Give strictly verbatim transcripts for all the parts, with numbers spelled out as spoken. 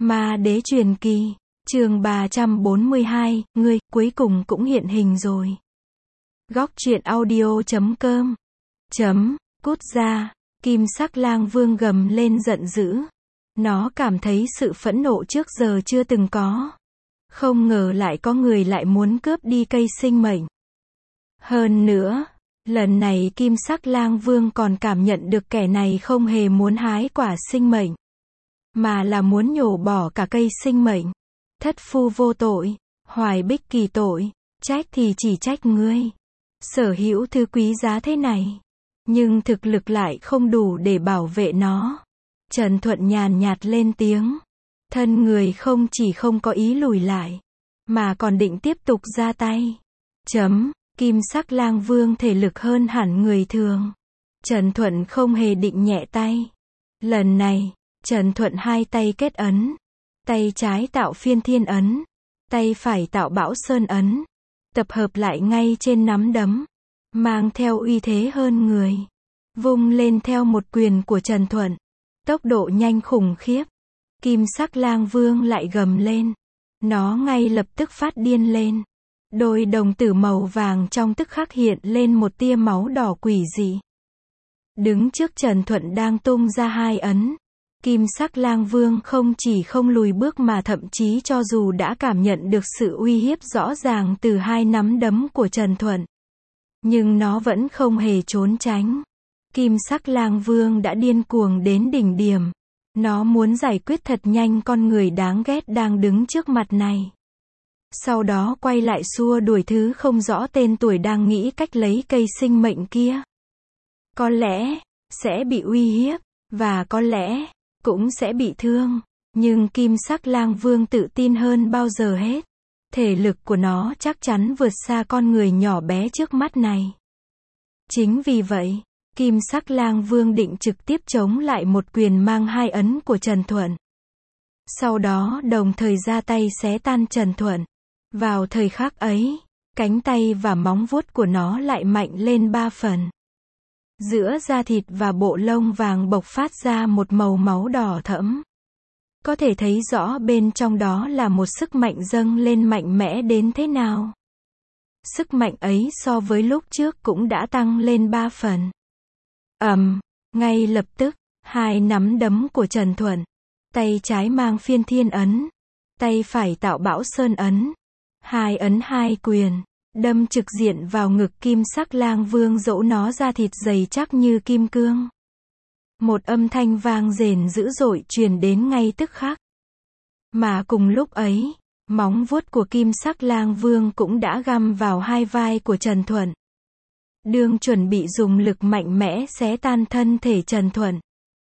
Ma Đế Truyền Kỳ, chương ba trăm bốn mươi hai, ngươi, cuối cùng cũng hiện hình rồi. Góc truyện audio chấm com chấm, cút ra, Kim Sắc Lang Vương gầm lên giận dữ. Nó cảm thấy sự phẫn nộ trước giờ chưa từng có. Không ngờ lại có người lại muốn cướp đi cây sinh mệnh. Hơn nữa, lần này Kim Sắc Lang Vương còn cảm nhận được kẻ này không hề muốn hái quả sinh mệnh, mà là muốn nhổ bỏ cả cây sinh mệnh. Thất phu vô tội, hoài bích kỳ tội, trách thì chỉ trách ngươi. Sở hữu thứ quý giá thế này, nhưng thực lực lại không đủ để bảo vệ nó. Trần Thuận nhàn nhạt lên tiếng. Thân người không chỉ không có ý lùi lại, mà còn định tiếp tục ra tay. Chấm, Kim Sắc Lang Vương thể lực hơn hẳn người thường. Trần Thuận không hề định nhẹ tay. Lần này, Trần Thuận hai tay kết ấn. Tay trái tạo phiên thiên ấn. Tay phải tạo bão sơn ấn. Tập hợp lại ngay trên nắm đấm. Mang theo uy thế hơn người. Vung lên theo một quyền của Trần Thuận. Tốc độ nhanh khủng khiếp. Kim Sắc Lang Vương lại gầm lên. Nó ngay lập tức phát điên lên. Đôi đồng tử màu vàng trong tức khắc hiện lên một tia máu đỏ quỷ dị. Đứng trước Trần Thuận đang tung ra hai ấn. Kim Sắc Lang Vương không chỉ không lùi bước mà thậm chí cho dù đã cảm nhận được sự uy hiếp rõ ràng từ hai nắm đấm của Trần Thuận, nhưng nó vẫn không hề trốn tránh. Kim Sắc Lang Vương đã điên cuồng đến đỉnh điểm. Nó muốn giải quyết thật nhanh con người đáng ghét đang đứng trước mặt này. Sau đó quay lại xua đuổi thứ không rõ tên tuổi đang nghĩ cách lấy cây sinh mệnh kia. Có lẽ sẽ bị uy hiếp, và có lẽ cũng sẽ bị thương. Nhưng Kim Sắc Lang Vương tự tin hơn bao giờ hết. Thể lực của nó chắc chắn vượt xa con người nhỏ bé trước mắt này. Chính vì vậy, Kim Sắc Lang Vương định trực tiếp chống lại một quyền mang hai ấn của Trần Thuận. Sau đó đồng thời ra tay xé tan Trần Thuận. Vào thời khắc ấy, cánh tay và móng vuốt của nó lại mạnh lên ba phần. Giữa da thịt và bộ lông vàng bộc phát ra một màu máu đỏ thẫm. Có thể thấy rõ bên trong đó là một sức mạnh dâng lên mạnh mẽ đến thế nào. Sức mạnh ấy so với lúc trước cũng đã tăng lên ba phần. Ầm, ngay lập tức, hai nắm đấm của Trần Thuận, tay trái mang phiên thiên ấn, tay phải tạo bão sơn ấn, hai ấn hai quyền, đâm trực diện vào ngực Kim Sắc Lang Vương dẫu nó da thịt dày chắc như kim cương. Một âm thanh vang rền dữ dội truyền đến ngay tức khắc. Mà cùng lúc ấy, móng vuốt của Kim Sắc Lang Vương cũng đã găm vào hai vai của Trần Thuận. Đương chuẩn bị dùng lực mạnh mẽ xé tan thân thể Trần Thuận.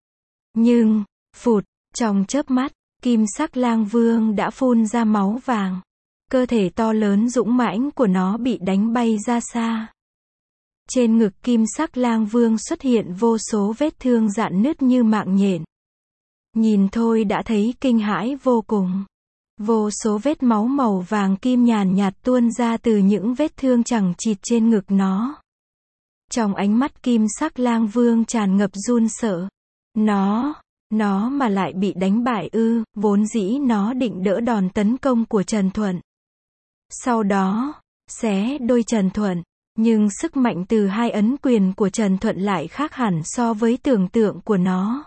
Nhưng, phụt, trong chớp mắt, Kim Sắc Lang Vương đã phun ra máu vàng. Cơ thể to lớn dũng mãnh của nó bị đánh bay ra xa. Trên ngực Kim Sắc Lang Vương xuất hiện vô số vết thương rạn nứt như mạng nhện. Nhìn thôi đã thấy kinh hãi vô cùng. Vô số vết máu màu vàng kim nhàn nhạt tuôn ra từ những vết thương chằng chịt trên ngực nó. Trong ánh mắt Kim Sắc Lang Vương tràn ngập run sợ. Nó, nó mà lại bị đánh bại ư, vốn dĩ nó định đỡ đòn tấn công của Trần Thuận. Sau đó, xé đôi Trần Thuận, nhưng sức mạnh từ hai ấn quyền của Trần Thuận lại khác hẳn so với tưởng tượng của nó.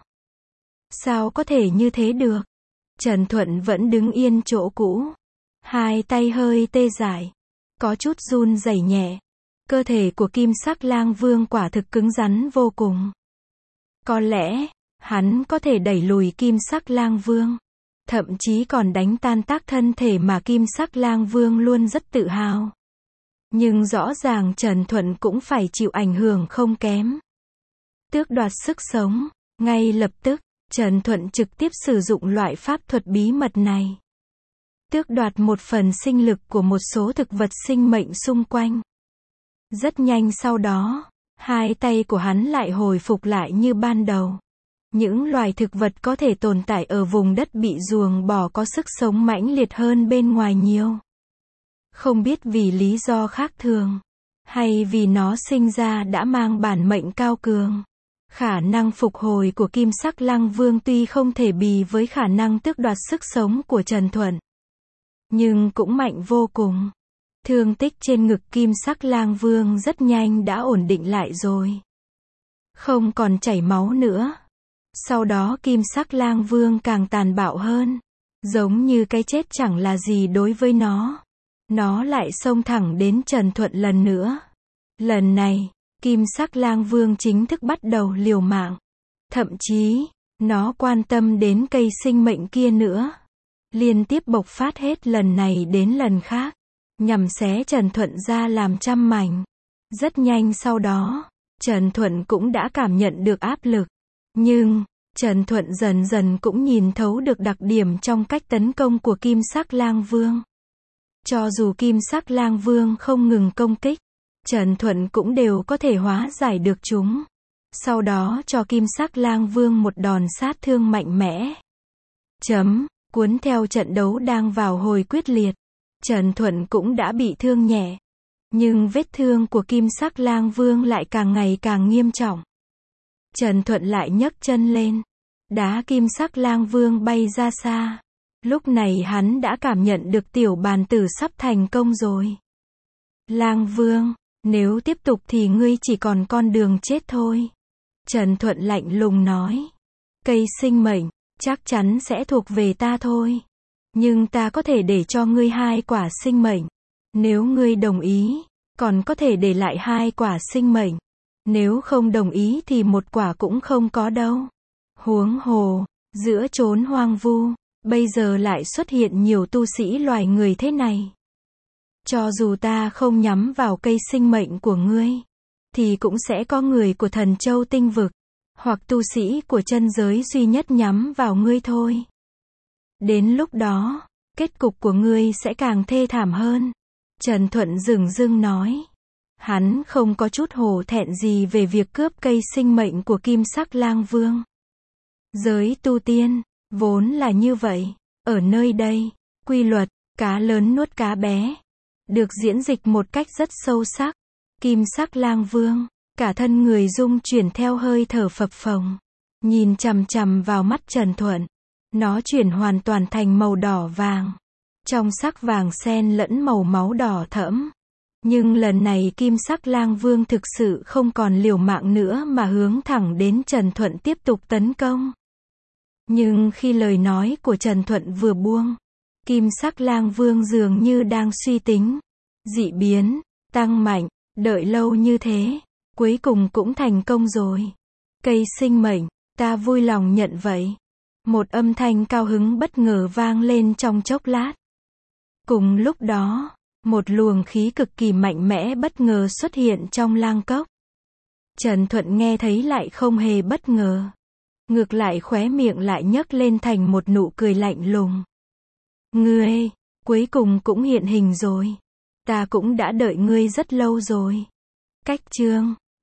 Sao có thể như thế được? Trần Thuận vẫn đứng yên chỗ cũ. Hai tay hơi tê dại, có chút run rẩy nhẹ. Cơ thể của Kim Sắc Lang Vương quả thực cứng rắn vô cùng. Có lẽ, hắn có thể đẩy lùi Kim Sắc Lang Vương. Thậm chí còn đánh tan tác thân thể mà Kim Sắc Lang Vương luôn rất tự hào. Nhưng rõ ràng Trần Thuận cũng phải chịu ảnh hưởng không kém. Tước đoạt sức sống. Ngay lập tức, Trần Thuận trực tiếp sử dụng loại pháp thuật bí mật này. Tước đoạt một phần sinh lực của một số thực vật sinh mệnh xung quanh. Rất nhanh sau đó, hai tay của hắn lại hồi phục lại như ban đầu. Những loài thực vật có thể tồn tại ở vùng đất bị ruồng bỏ có sức sống mãnh liệt hơn bên ngoài nhiều. Không biết vì lý do khác thường, hay vì nó sinh ra đã mang bản mệnh cao cường. Khả năng phục hồi của Kim Sắc Lang Vương tuy không thể bì với khả năng tước đoạt sức sống của Trần Thuận, nhưng cũng mạnh vô cùng. Thương tích trên ngực Kim Sắc Lang Vương rất nhanh đã ổn định lại rồi. Không còn chảy máu nữa. Sau đó Kim Sắc Lang Vương càng tàn bạo hơn. Giống như cái chết chẳng là gì đối với nó. Nó lại xông thẳng đến Trần Thuận lần nữa. Lần này, Kim Sắc Lang Vương chính thức bắt đầu liều mạng. Thậm chí, nó quan tâm đến cây sinh mệnh kia nữa. Liên tiếp bộc phát hết lần này đến lần khác, nhằm xé Trần Thuận ra làm trăm mảnh. Rất nhanh sau đó, Trần Thuận cũng đã cảm nhận được áp lực. Nhưng, Trần Thuận dần dần cũng nhìn thấu được đặc điểm trong cách tấn công của Kim Sắc Lang Vương. Cho dù Kim Sắc Lang Vương không ngừng công kích, Trần Thuận cũng đều có thể hóa giải được chúng. Sau đó cho Kim Sắc Lang Vương một đòn sát thương mạnh mẽ. Chấm, cuốn theo trận đấu đang vào hồi quyết liệt. Trần Thuận cũng đã bị thương nhẹ. Nhưng vết thương của Kim Sắc Lang Vương lại càng ngày càng nghiêm trọng. Trần Thuận lại nhấc chân lên. Đá Kim Sắc Lang Vương bay ra xa. Lúc này hắn đã cảm nhận được tiểu bàn tử sắp thành công rồi. Lang Vương, nếu tiếp tục thì ngươi chỉ còn con đường chết thôi. Trần Thuận lạnh lùng nói. Cây sinh mệnh, chắc chắn sẽ thuộc về ta thôi. Nhưng ta có thể để cho ngươi hai quả sinh mệnh. Nếu ngươi đồng ý, còn có thể để lại hai quả sinh mệnh. Nếu không đồng ý thì một quả cũng không có đâu. Huống hồ, giữa chốn hoang vu, bây giờ lại xuất hiện nhiều tu sĩ loài người thế này. Cho dù ta không nhắm vào cây sinh mệnh của ngươi, thì cũng sẽ có người của Thần Châu Tinh Vực, hoặc tu sĩ của chân giới duy nhất nhắm vào ngươi thôi. Đến lúc đó, kết cục của ngươi sẽ càng thê thảm hơn. Trần Thuận dửng dưng nói. Hắn không có chút hổ thẹn gì về việc cướp cây sinh mệnh của Kim Sắc Lang Vương. Giới tu tiên, vốn là như vậy. Ở nơi đây, quy luật, cá lớn nuốt cá bé, được diễn dịch một cách rất sâu sắc. Kim Sắc Lang Vương, cả thân người rung chuyển theo hơi thở phập phồng. Nhìn chằm chằm vào mắt Trần Thuận. Nó chuyển hoàn toàn thành màu đỏ vàng. Trong sắc vàng xen lẫn màu máu đỏ thẫm. Nhưng lần này Kim Sắc Lang Vương thực sự không còn liều mạng nữa mà hướng thẳng đến Trần Thuận tiếp tục tấn công. Nhưng khi lời nói của Trần Thuận vừa buông, Kim Sắc Lang Vương dường như đang suy tính. Dị biến, tăng mạnh, đợi lâu như thế, cuối cùng cũng thành công rồi. Cây sinh mệnh, ta vui lòng nhận vậy. Một âm thanh cao hứng bất ngờ vang lên trong chốc lát. Cùng lúc đó, một luồng khí cực kỳ mạnh mẽ bất ngờ xuất hiện trong lang cốc. Trần Thuận nghe thấy lại không hề bất ngờ. Ngược lại khóe miệng lại nhấc lên thành một nụ cười lạnh lùng. Ngươi, cuối cùng cũng hiện hình rồi. Ta cũng đã đợi ngươi rất lâu rồi. Cách chương